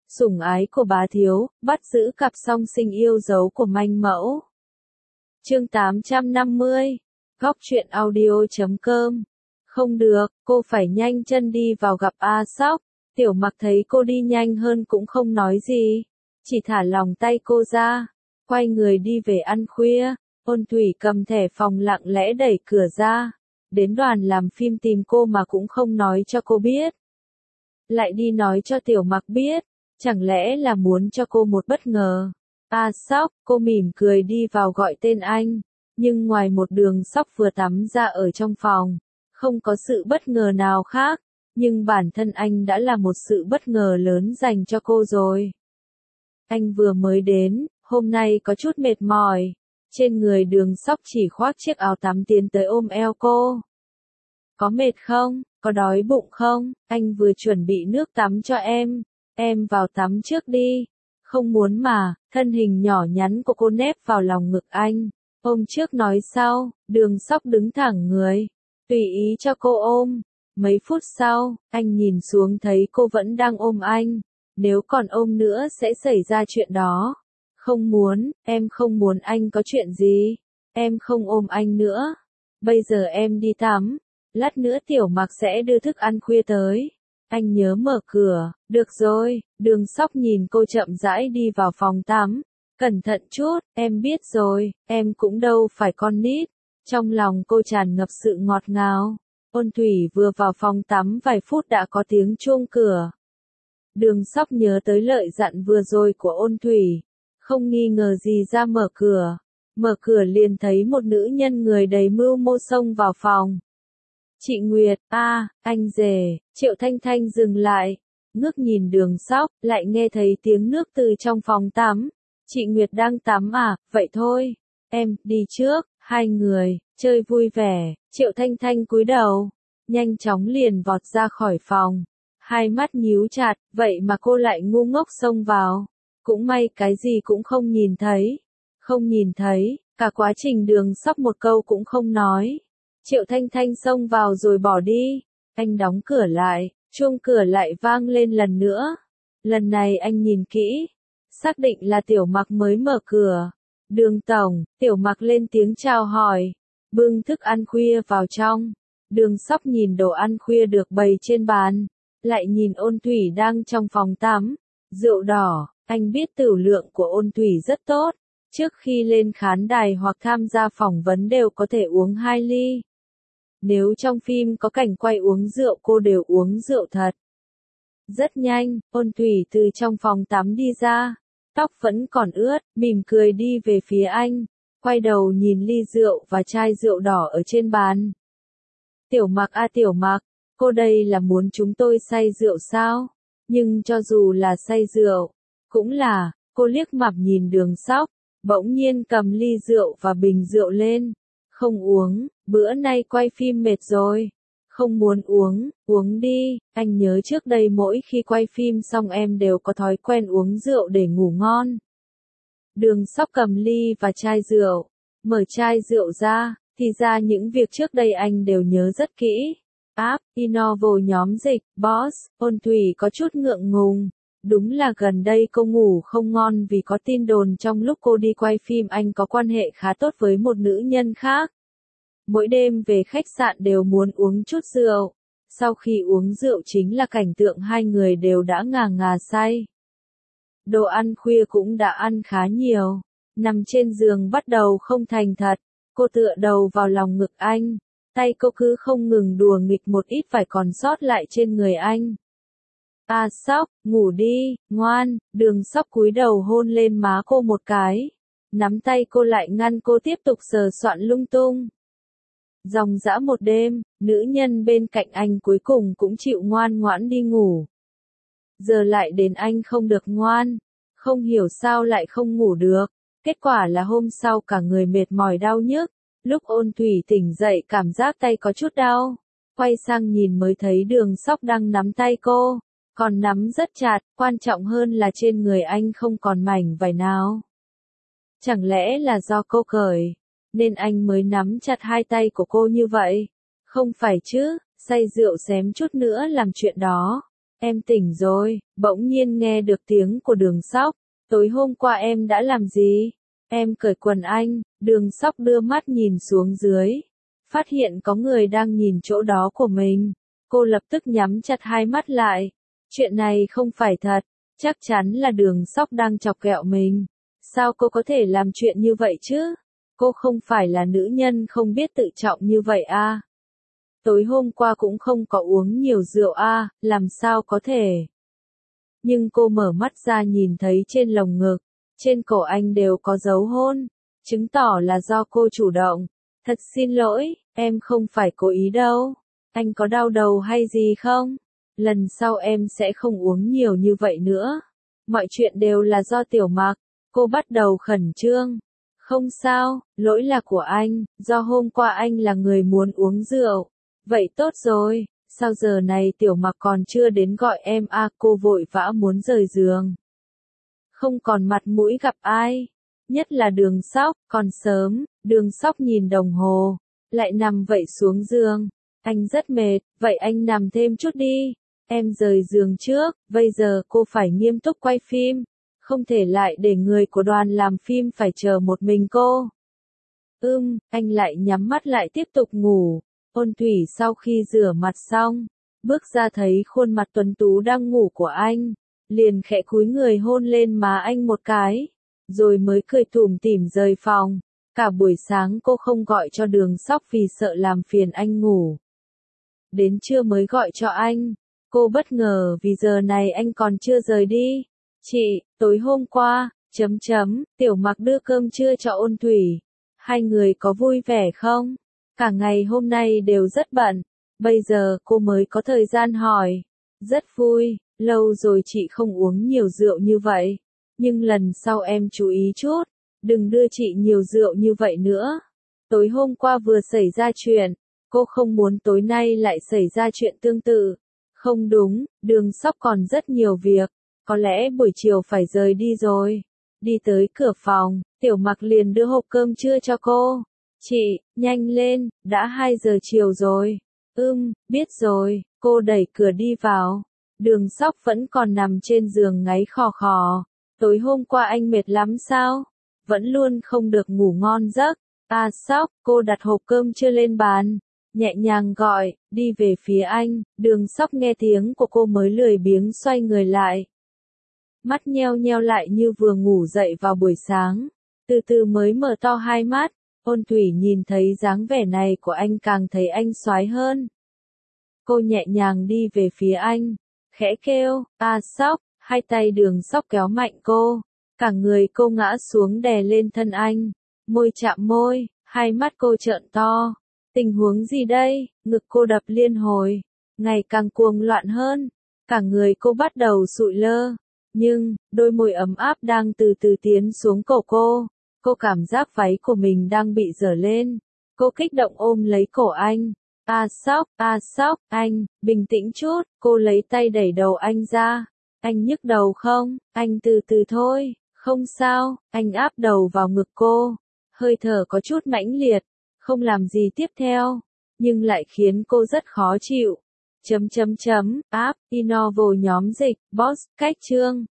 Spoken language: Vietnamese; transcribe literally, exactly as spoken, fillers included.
Sủng ái của bá thiếu, bắt giữ cặp song sinh yêu dấu của manh mẫu. Chương tám trăm năm mươi. Góc truyện audio chấm com. Không được, cô phải nhanh chân đi vào gặp A Sóc. Tiểu Mặc thấy cô đi nhanh hơn cũng không nói gì, chỉ thả lòng tay cô ra, quay người đi về ăn khuya. Ôn Thủy cầm thẻ phòng lặng lẽ đẩy cửa ra, đến đoàn làm phim tìm cô mà cũng không nói cho cô biết. Lại đi nói cho Tiểu Mặc biết, chẳng lẽ là muốn cho cô một bất ngờ. A Sóc, cô mỉm cười đi vào gọi tên anh, nhưng ngoài một Đường Sóc vừa tắm ra ở trong phòng, không có sự bất ngờ nào khác, nhưng bản thân anh đã là một sự bất ngờ lớn dành cho cô rồi. Anh vừa mới đến, hôm nay có chút mệt mỏi, trên người Đường Sóc chỉ khoác chiếc áo tắm tiến tới ôm eo cô. Có mệt không? Có đói bụng không? Anh vừa chuẩn bị nước tắm cho em, em vào tắm trước đi. Không muốn mà, thân hình nhỏ nhắn của cô nép vào lòng ngực anh, ôm trước nói sau. Đường Sóc đứng thẳng người, tùy ý cho cô ôm. Mấy phút sau, anh nhìn xuống thấy cô vẫn đang ôm anh, nếu còn ôm nữa sẽ xảy ra chuyện đó. Không muốn, em không muốn anh có chuyện gì, em không ôm anh nữa. Bây giờ em đi tắm, lát nữa Tiểu Mặc sẽ đưa thức ăn khuya tới. Anh nhớ mở cửa. Được rồi. Đường Sóc nhìn cô chậm rãi đi vào phòng tắm. Cẩn thận chút, em biết rồi, em cũng đâu phải con nít. Trong lòng cô tràn ngập sự ngọt ngào. Ôn Thủy vừa vào phòng tắm vài phút đã có tiếng chuông cửa. Đường Sóc nhớ tới lời dặn vừa rồi của Ôn Thủy, không nghi ngờ gì ra mở cửa. Mở cửa liền thấy một nữ nhân người đầy mưu mô xông vào phòng. Chị Nguyệt, a, à, anh rể. Triệu Thanh Thanh dừng lại, ngước nhìn Đường Sóc, lại nghe thấy tiếng nước từ trong phòng tắm. Chị Nguyệt đang tắm à? Vậy thôi, em đi trước. Hai người chơi vui vẻ. Triệu Thanh Thanh cúi đầu, nhanh chóng liền vọt ra khỏi phòng, hai mắt nhíu chặt. Vậy mà cô lại ngu ngốc xông vào, cũng may cái gì cũng không nhìn thấy. Không nhìn thấy, cả quá trình Đường Sóc một câu cũng không nói. Triệu Thanh Thanh xông vào rồi bỏ đi. Anh đóng cửa lại, chuông cửa lại vang lên lần nữa. Lần này anh nhìn kỹ, xác định là Tiểu Mặc mới mở cửa. Đường tổng. Tiểu Mặc lên tiếng chào hỏi, bưng thức ăn khuya vào trong. Đường Sóc nhìn đồ ăn khuya được bày trên bàn, lại nhìn Ôn Thủy đang trong phòng tắm. Rượu đỏ, anh biết tửu lượng của Ôn Thủy rất tốt, trước khi lên khán đài hoặc tham gia phỏng vấn đều có thể uống hai ly. Nếu trong phim có cảnh quay uống rượu cô đều uống rượu thật. Rất nhanh, Ôn Thủy từ trong phòng tắm đi ra, tóc vẫn còn ướt, mỉm cười đi về phía anh, quay đầu nhìn ly rượu và chai rượu đỏ ở trên bàn. Tiểu Mặc a Tiểu Mặc, cô đây là muốn chúng tôi say rượu sao? Nhưng cho dù là say rượu, cũng là, cô liếc mặt nhìn Đường Sóc, bỗng nhiên cầm ly rượu và bình rượu lên. Không uống, bữa nay quay phim mệt rồi. Không muốn uống, uống đi. Anh nhớ trước đây mỗi khi quay phim xong em đều có thói quen uống rượu để ngủ ngon. Đường Sóc cầm ly và chai rượu, mở chai rượu ra, thì ra những việc trước đây anh đều nhớ rất kỹ. App, Innovo nhóm dịch, Boss. Ôn Thủy có chút ngượng ngùng. Đúng là gần đây cô ngủ không ngon vì có tin đồn trong lúc cô đi quay phim anh có quan hệ khá tốt với một nữ nhân khác. Mỗi đêm về khách sạn đều muốn uống chút rượu. Sau khi uống rượu chính là cảnh tượng hai người đều đã ngà ngà say. Đồ ăn khuya cũng đã ăn khá nhiều. Nằm trên giường bắt đầu không thành thật. Cô tựa đầu vào lòng ngực anh. Tay cô cứ không ngừng đùa nghịch một ít phải còn sót lại trên người anh. A Sóc, ngủ đi, ngoan. Đường Sóc cúi đầu hôn lên má cô một cái. Nắm tay cô lại ngăn cô tiếp tục sờ soạn lung tung. Dòng dã một đêm, nữ nhân bên cạnh anh cuối cùng cũng chịu ngoan ngoãn đi ngủ. Giờ lại đến anh không được ngoan, không hiểu sao lại không ngủ được. Kết quả là hôm sau cả người mệt mỏi đau nhức. Lúc Ôn Thủy tỉnh dậy cảm giác tay có chút đau. Quay sang nhìn mới thấy Đường Sóc đang nắm tay cô. Còn nắm rất chặt, quan trọng hơn là trên người anh không còn mảnh vải nào. Chẳng lẽ là do cô cởi, nên anh mới nắm chặt hai tay của cô như vậy? Không phải chứ, say rượu xém chút nữa làm chuyện đó. Em tỉnh rồi, bỗng nhiên nghe được tiếng của Đường Sóc. Tối hôm qua em đã làm gì? Em cởi quần anh, Đường Sóc đưa mắt nhìn xuống dưới. Phát hiện có người đang nhìn chỗ đó của mình. Cô lập tức nhắm chặt hai mắt lại. Chuyện này không phải thật, chắc chắn là Đường Sóc đang chọc ghẹo mình. Sao cô có thể làm chuyện như vậy chứ? Cô không phải là nữ nhân không biết tự trọng như vậy à? Tối hôm qua cũng không có uống nhiều rượu à, làm sao có thể? Nhưng cô mở mắt ra nhìn thấy trên lồng ngực, trên cổ anh đều có dấu hôn, chứng tỏ là do cô chủ động. Thật xin lỗi, em không phải cố ý đâu. Anh có đau đầu hay gì không? Lần sau em sẽ không uống nhiều như vậy nữa. Mọi chuyện đều là do Tiểu Mặc. Cô bắt đầu khẩn trương. Không sao, lỗi là của anh, do hôm qua anh là người muốn uống rượu. Vậy tốt rồi, sao giờ này Tiểu Mặc còn chưa đến gọi em à? Cô vội vã muốn rời giường. Không còn mặt mũi gặp ai, nhất là Đường Sóc, còn sớm. Đường Sóc nhìn đồng hồ, lại nằm vậy xuống giường. Anh rất mệt, vậy anh nằm thêm chút đi. Em rời giường trước, bây giờ cô phải nghiêm túc quay phim. Không thể lại để người của đoàn làm phim phải chờ một mình cô. Ưm, anh lại nhắm mắt lại tiếp tục ngủ. Ôn Thủy sau khi rửa mặt xong, bước ra thấy khuôn mặt tuấn tú đang ngủ của anh, liền khẽ cúi người hôn lên má anh một cái, rồi mới cười tủm tỉm rời phòng. Cả buổi sáng cô không gọi cho Đường Sóc vì sợ làm phiền anh ngủ. Đến trưa mới gọi cho anh. Cô bất ngờ vì giờ này anh còn chưa rời đi. Chị, tối hôm qua, chấm chấm, Tiểu Mặc đưa cơm trưa cho Ôn Thủy. Hai người có vui vẻ không? Cả ngày hôm nay đều rất bận. Bây giờ cô mới có thời gian hỏi. Rất vui, lâu rồi chị không uống nhiều rượu như vậy. Nhưng lần sau em chú ý chút. Đừng đưa chị nhiều rượu như vậy nữa. Tối hôm qua vừa xảy ra chuyện. Cô không muốn tối nay lại xảy ra chuyện tương tự. Không đúng, Đường Sóc còn rất nhiều việc. Có lẽ buổi chiều phải rời đi rồi. Đi tới cửa phòng, Tiểu Mặc liền đưa hộp cơm trưa cho cô. Chị, nhanh lên, đã hai giờ chiều rồi. Ưm, biết rồi, cô đẩy cửa đi vào. Đường Sóc vẫn còn nằm trên giường ngáy khò khò. Tối hôm qua anh mệt lắm sao? Vẫn luôn không được ngủ ngon giấc. À Sóc, cô đặt hộp cơm trưa lên bàn. Nhẹ nhàng gọi, đi về phía anh. Đường Sóc nghe tiếng của cô mới lười biếng xoay người lại. Mắt nheo nheo lại như vừa ngủ dậy vào buổi sáng. Từ từ mới mở to hai mắt. Ôn Thủy nhìn thấy dáng vẻ này của anh càng thấy anh soái hơn. Cô nhẹ nhàng đi về phía anh. Khẽ kêu, à Sóc, hai tay Đường Sóc kéo mạnh cô. Cả người cô ngã xuống đè lên thân anh. Môi chạm môi, hai mắt cô trợn to. Tình huống gì đây? Ngực cô đập liên hồi. Ngày càng cuồng loạn hơn. Cả người cô bắt đầu sụi lơ. Nhưng, đôi môi ấm áp đang từ từ tiến xuống cổ cô. Cô cảm giác váy của mình đang bị dở lên. Cô kích động ôm lấy cổ anh. À Sóc, à Sóc, anh, bình tĩnh chút. Cô lấy tay đẩy đầu anh ra. Anh nhức đầu không? Anh từ từ thôi. Không sao. Anh áp đầu vào ngực cô. Hơi thở có chút mãnh liệt. Không làm gì tiếp theo. Nhưng lại khiến cô rất khó chịu. Chấm chấm chấm, app, Inovo nhóm dịch, boss, cách chương.